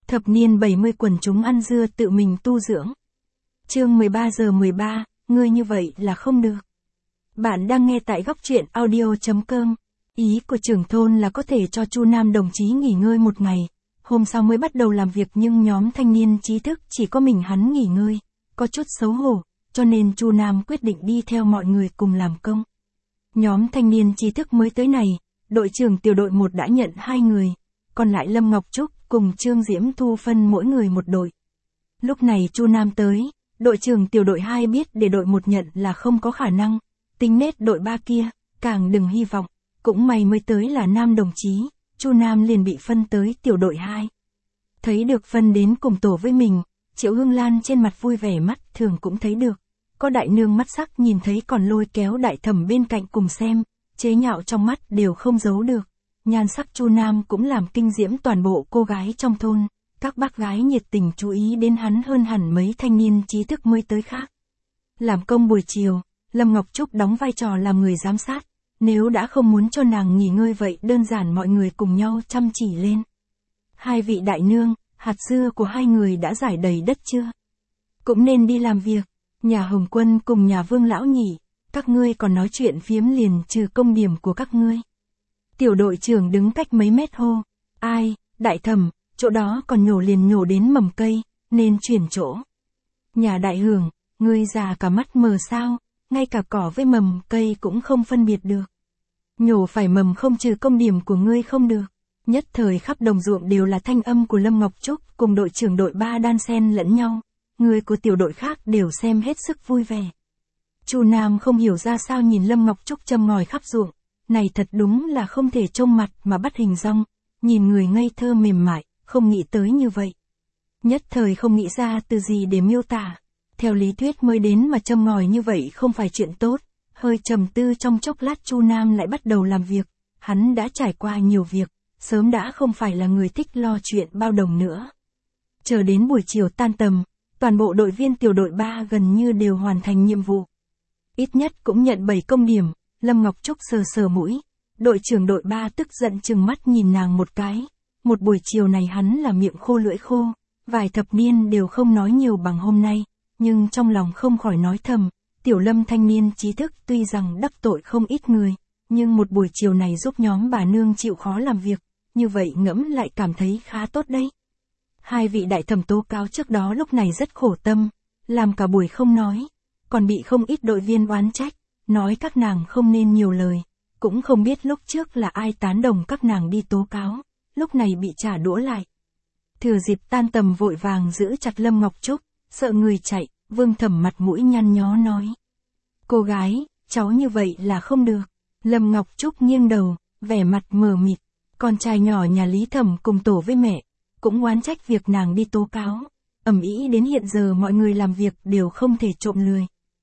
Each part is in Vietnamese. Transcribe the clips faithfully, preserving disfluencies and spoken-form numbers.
Thập niên bảy mươi quần chúng ăn dưa tự mình tu dưỡng. Chương mười ba giờ mười ba, ngươi như vậy là không được. Bạn đang nghe tại góc truyện audio chấm com. Ý của trưởng thôn là có thể cho Chu Nam đồng chí nghỉ ngơi một ngày, hôm sau mới bắt đầu làm việc, nhưng nhóm thanh niên trí thức chỉ có mình hắn nghỉ ngơi, có chút xấu hổ, cho nên Chu Nam quyết định đi theo mọi người cùng làm công. Nhóm thanh niên trí thức mới tới này, đội trưởng tiểu đội một đã nhận hai người, còn lại Lâm Ngọc Trúc cùng Trương Diễm Thu phân mỗi người một đội. Lúc này Chu Nam tới, đội trưởng tiểu đội hai biết để đội một nhận là không có khả năng, tính nết đội ba kia, càng đừng hy vọng, cũng may mới tới là nam đồng chí, Chu Nam liền bị phân tới tiểu đội hai. Thấy được phân đến cùng tổ với mình, Triệu Hương Lan trên mặt vui vẻ, mắt thường cũng thấy được. Có đại nương mắt sắc nhìn thấy còn lôi kéo đại thẩm bên cạnh cùng xem, chế nhạo trong mắt đều không giấu được. Nhan sắc Chu Nam cũng làm kinh diễm toàn bộ cô gái trong thôn, các bác gái nhiệt tình chú ý đến hắn hơn hẳn mấy thanh niên trí thức mới tới khác. Làm công buổi chiều, Lâm Ngọc Trúc đóng vai trò làm người giám sát, nếu đã không muốn cho nàng nghỉ ngơi vậy đơn giản mọi người cùng nhau chăm chỉ lên. Hai vị đại nương, hạt dưa của hai người đã giải đầy đất chưa? Cũng nên đi làm việc. Nhà Hồng Quân cùng nhà Vương lão nhỉ, các ngươi còn nói chuyện phiếm liền trừ công điểm của các ngươi. Tiểu đội trưởng đứng cách mấy mét hô, ai, đại thẩm, chỗ đó còn nhổ liền nhổ đến mầm cây, nên chuyển chỗ. Nhà đại hưởng, ngươi già cả mắt mờ sao, ngay cả cỏ với mầm cây cũng không phân biệt được. Nhổ phải mầm không trừ công điểm của ngươi không được. Nhất thời khắp đồng ruộng đều là thanh âm của Lâm Ngọc Trúc cùng đội trưởng đội ba đan xen lẫn nhau. Người của tiểu đội khác đều xem hết sức vui vẻ. Chu Nam không hiểu ra sao nhìn Lâm Ngọc Trúc châm ngòi khắp ruộng, này thật đúng là không thể trông mặt mà bắt hình dong, nhìn người ngây thơ mềm mại, không nghĩ tới như vậy. Nhất thời không nghĩ ra từ gì để miêu tả. Theo lý thuyết mới đến mà châm ngòi như vậy không phải chuyện tốt. Hơi trầm tư trong chốc lát Chu Nam lại bắt đầu làm việc. Hắn đã trải qua nhiều việc, sớm đã không phải là người thích lo chuyện bao đồng nữa. Chờ đến buổi chiều tan tầm, toàn bộ đội viên tiểu đội ba gần như đều hoàn thành nhiệm vụ. Ít nhất cũng nhận bảy công điểm, Lâm Ngọc Trúc sờ sờ mũi. Đội trưởng đội ba tức giận trừng mắt nhìn nàng một cái. Một buổi chiều này hắn là miệng khô lưỡi khô, vài thập niên đều không nói nhiều bằng hôm nay, nhưng trong lòng không khỏi nói thầm, tiểu Lâm thanh niên trí thức tuy rằng đắc tội không ít người, nhưng một buổi chiều này giúp nhóm bà nương chịu khó làm việc, như vậy ngẫm lại cảm thấy khá tốt đấy. Hai vị đại thẩm tố cáo trước đó lúc này rất khổ tâm, làm cả buổi không nói, còn bị không ít đội viên oán trách, nói các nàng không nên nhiều lời, cũng không biết lúc trước là ai tán đồng các nàng đi tố cáo, lúc này bị trả đũa lại. Thừa dịp tan tầm vội vàng giữ chặt Lâm Ngọc Trúc, sợ người chạy, Vương Thẩm mặt mũi nhăn nhó nói. Cô gái, cháu như vậy là không được. Lâm Ngọc Trúc nghiêng đầu, vẻ mặt mờ mịt, con trai nhỏ nhà Lý Thẩm cùng tổ với mẹ, cũng oán trách việc nàng đi tố cáo, ầm ĩ đến hiện giờ mọi người làm việc đều không thể trộm lười.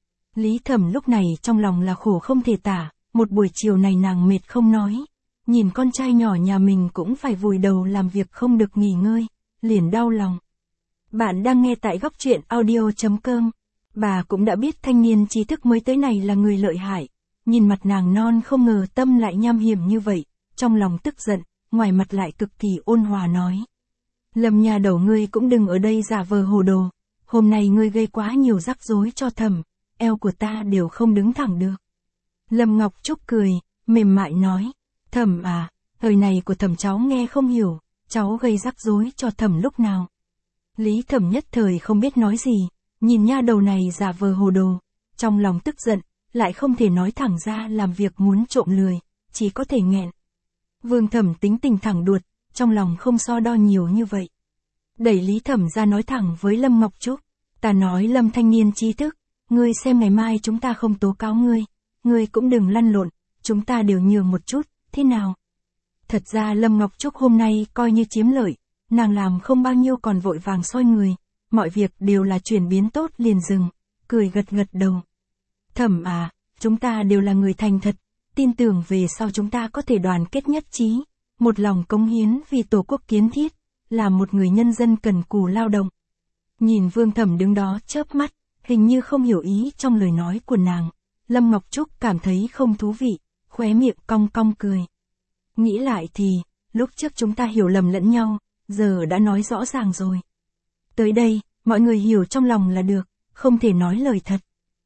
Lý Thẩm lúc này trong lòng là khổ không thể tả, một buổi chiều này nàng mệt không nói, nhìn con trai nhỏ nhà mình cũng phải vùi đầu làm việc không được nghỉ ngơi, liền đau lòng. Bạn đang nghe tại góc truyện audio chấm com. Bà cũng đã biết thanh niên trí thức mới tới này là người lợi hại, nhìn mặt nàng non không ngờ tâm lại nham hiểm như vậy, trong lòng tức giận, ngoài mặt lại cực kỳ ôn hòa nói. Lâm nhà đầu ngươi cũng đừng ở đây giả vờ hồ đồ, hôm nay ngươi gây quá nhiều rắc rối cho thẩm, eo của ta đều không đứng thẳng được. Lâm Ngọc Trúc cười, mềm mại nói, thẩm à, thời này của thẩm cháu nghe không hiểu, cháu gây rắc rối cho thẩm lúc nào. Lý Thẩm nhất thời không biết nói gì, nhìn nha đầu này giả vờ hồ đồ, trong lòng tức giận, lại không thể nói thẳng ra làm việc muốn trộm lười, chỉ có thể nghẹn. Vương Thẩm tính tình thẳng đuột, trong lòng không so đo nhiều như vậy. Đẩy Lý Thẩm ra nói thẳng với Lâm Ngọc Trúc, ta nói Lâm thanh niên trí thức, ngươi xem ngày mai chúng ta không tố cáo ngươi, ngươi cũng đừng lăn lộn, chúng ta đều nhường một chút, thế nào? Thật ra Lâm Ngọc Trúc hôm nay coi như chiếm lợi, nàng làm không bao nhiêu còn vội vàng soi người, mọi việc đều là chuyển biến tốt liền dừng, cười gật gật đầu. Thẩm à, chúng ta đều là người thành thật, tin tưởng về sau chúng ta có thể đoàn kết nhất trí, một lòng cống hiến vì tổ quốc kiến thiết, là một người nhân dân cần cù lao động. Nhìn Vương Thẩm đứng đó chớp mắt, hình như không hiểu ý trong lời nói của nàng, Lâm Ngọc Trúc cảm thấy không thú vị, khóe miệng cong cong cười. Nghĩ lại thì, lúc trước chúng ta hiểu lầm lẫn nhau, giờ đã nói rõ ràng rồi. Tới đây, mọi người hiểu trong lòng là được, không thể nói lời thật.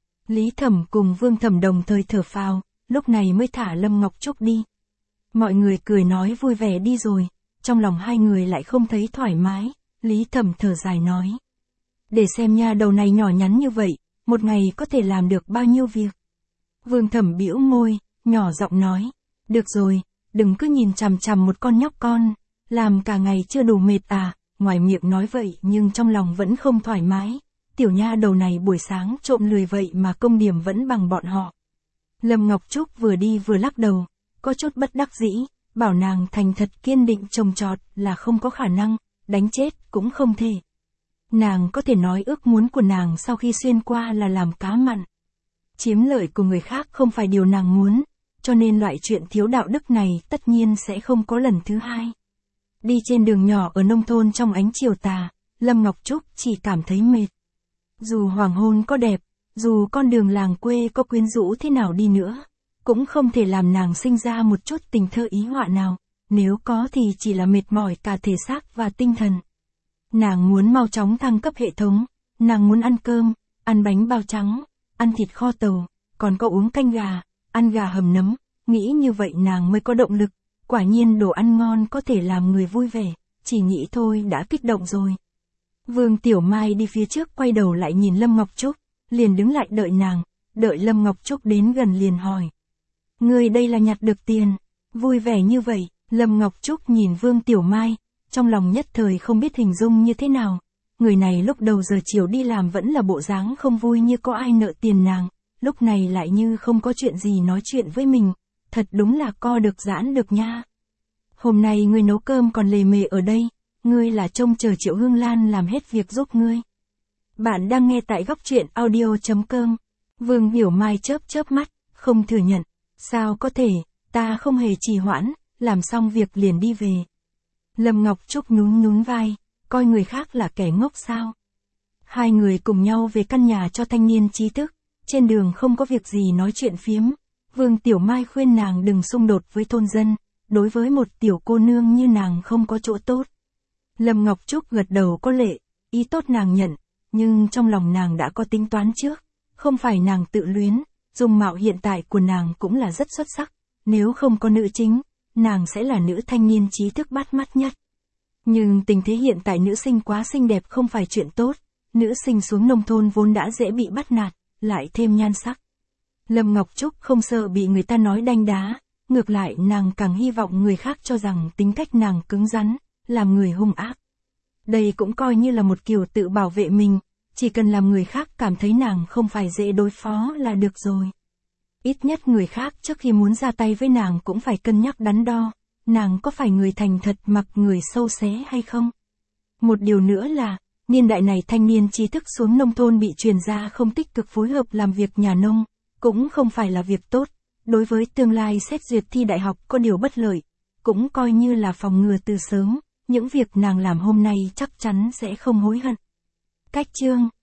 Lý Thẩm cùng Vương Thẩm đồng thời thở phào, lúc này mới thả Lâm Ngọc Trúc đi. Mọi người cười nói vui vẻ đi rồi, trong lòng hai người lại không thấy thoải mái, Lý Thẩm thở dài nói. Để xem nha, đầu này nhỏ nhắn như vậy, một ngày có thể làm được bao nhiêu việc. Vương Thẩm bĩu môi, nhỏ giọng nói, được rồi, đừng cứ nhìn chằm chằm một con nhóc con, làm cả ngày chưa đủ mệt à, ngoài miệng nói vậy nhưng trong lòng vẫn không thoải mái, tiểu nha đầu này buổi sáng trộm lười vậy mà công điểm vẫn bằng bọn họ. Lâm Ngọc Trúc vừa đi vừa lắc đầu, có chút bất đắc dĩ, bảo nàng thành thật kiên định trồng trọt là không có khả năng, đánh chết cũng không thể. Nàng có thể nói ước muốn của nàng sau khi xuyên qua là làm cá mặn. Chiếm lợi của người khác không phải điều nàng muốn, cho nên loại chuyện thiếu đạo đức này tất nhiên sẽ không có lần thứ hai. Đi trên đường nhỏ ở nông thôn trong ánh chiều tà, Lâm Ngọc Trúc chỉ cảm thấy mệt. Dù hoàng hôn có đẹp, dù con đường làng quê có quyến rũ thế nào đi nữa, cũng không thể làm nàng sinh ra một chút tình thơ ý họa nào, nếu có thì chỉ là mệt mỏi cả thể xác và tinh thần. Nàng muốn mau chóng thăng cấp hệ thống, nàng muốn ăn cơm, ăn bánh bao trắng, ăn thịt kho tàu, còn có uống canh gà, ăn gà hầm nấm, nghĩ như vậy nàng mới có động lực, quả nhiên đồ ăn ngon có thể làm người vui vẻ, chỉ nghĩ thôi đã kích động rồi. Vương Tiểu Mai đi phía trước quay đầu lại nhìn Lâm Ngọc Trúc, liền đứng lại đợi nàng, đợi Lâm Ngọc Trúc đến gần liền hỏi. Người đây là nhặt được tiền, vui vẻ như vậy, Lâm Ngọc Trúc nhìn Vương Tiểu Mai, trong lòng nhất thời không biết hình dung như thế nào. Người này lúc đầu giờ chiều đi làm vẫn là bộ dáng không vui như có ai nợ tiền nàng, lúc này lại như không có chuyện gì nói chuyện với mình, thật đúng là co được giãn được nha. Hôm nay ngươi nấu cơm còn lề mề ở đây, ngươi là trông chờ Triệu Hương Lan làm hết việc giúp ngươi. Bạn đang nghe tại góc truyện audio chấm com. Vương Hiểu Mai chớp chớp mắt, không thừa nhận. Sao có thể, ta không hề trì hoãn, làm xong việc liền đi về. Lâm Ngọc Trúc nhún nhún vai, coi người khác là kẻ ngốc sao. Hai người cùng nhau về căn nhà cho thanh niên trí thức, trên đường không có việc gì nói chuyện phiếm. Vương Tiểu Mai khuyên nàng đừng xung đột với thôn dân, đối với một tiểu cô nương như nàng không có chỗ tốt. Lâm Ngọc Trúc gật đầu có lệ, ý tốt nàng nhận, nhưng trong lòng nàng đã có tính toán trước, không phải nàng tự luyến, dung mạo hiện tại của nàng cũng là rất xuất sắc, nếu không có nữ chính, nàng sẽ là nữ thanh niên trí thức bắt mắt nhất. Nhưng tình thế hiện tại nữ sinh quá xinh đẹp không phải chuyện tốt, nữ sinh xuống nông thôn vốn đã dễ bị bắt nạt, lại thêm nhan sắc. Lâm Ngọc Trúc không sợ bị người ta nói đanh đá, ngược lại nàng càng hy vọng người khác cho rằng tính cách nàng cứng rắn, làm người hung ác. Đây cũng coi như là một kiểu tự bảo vệ mình, chỉ cần làm người khác cảm thấy nàng không phải dễ đối phó là được rồi. Ít nhất người khác trước khi muốn ra tay với nàng cũng phải cân nhắc đắn đo, nàng có phải người thành thật mặc người sâu xé hay không? Một điều nữa là, niên đại này thanh niên trí thức xuống nông thôn bị truyền ra không tích cực phối hợp làm việc nhà nông, cũng không phải là việc tốt, đối với tương lai xét duyệt thi đại học có điều bất lợi, cũng coi như là phòng ngừa từ sớm, những việc nàng làm hôm nay chắc chắn sẽ không hối hận. Cách chương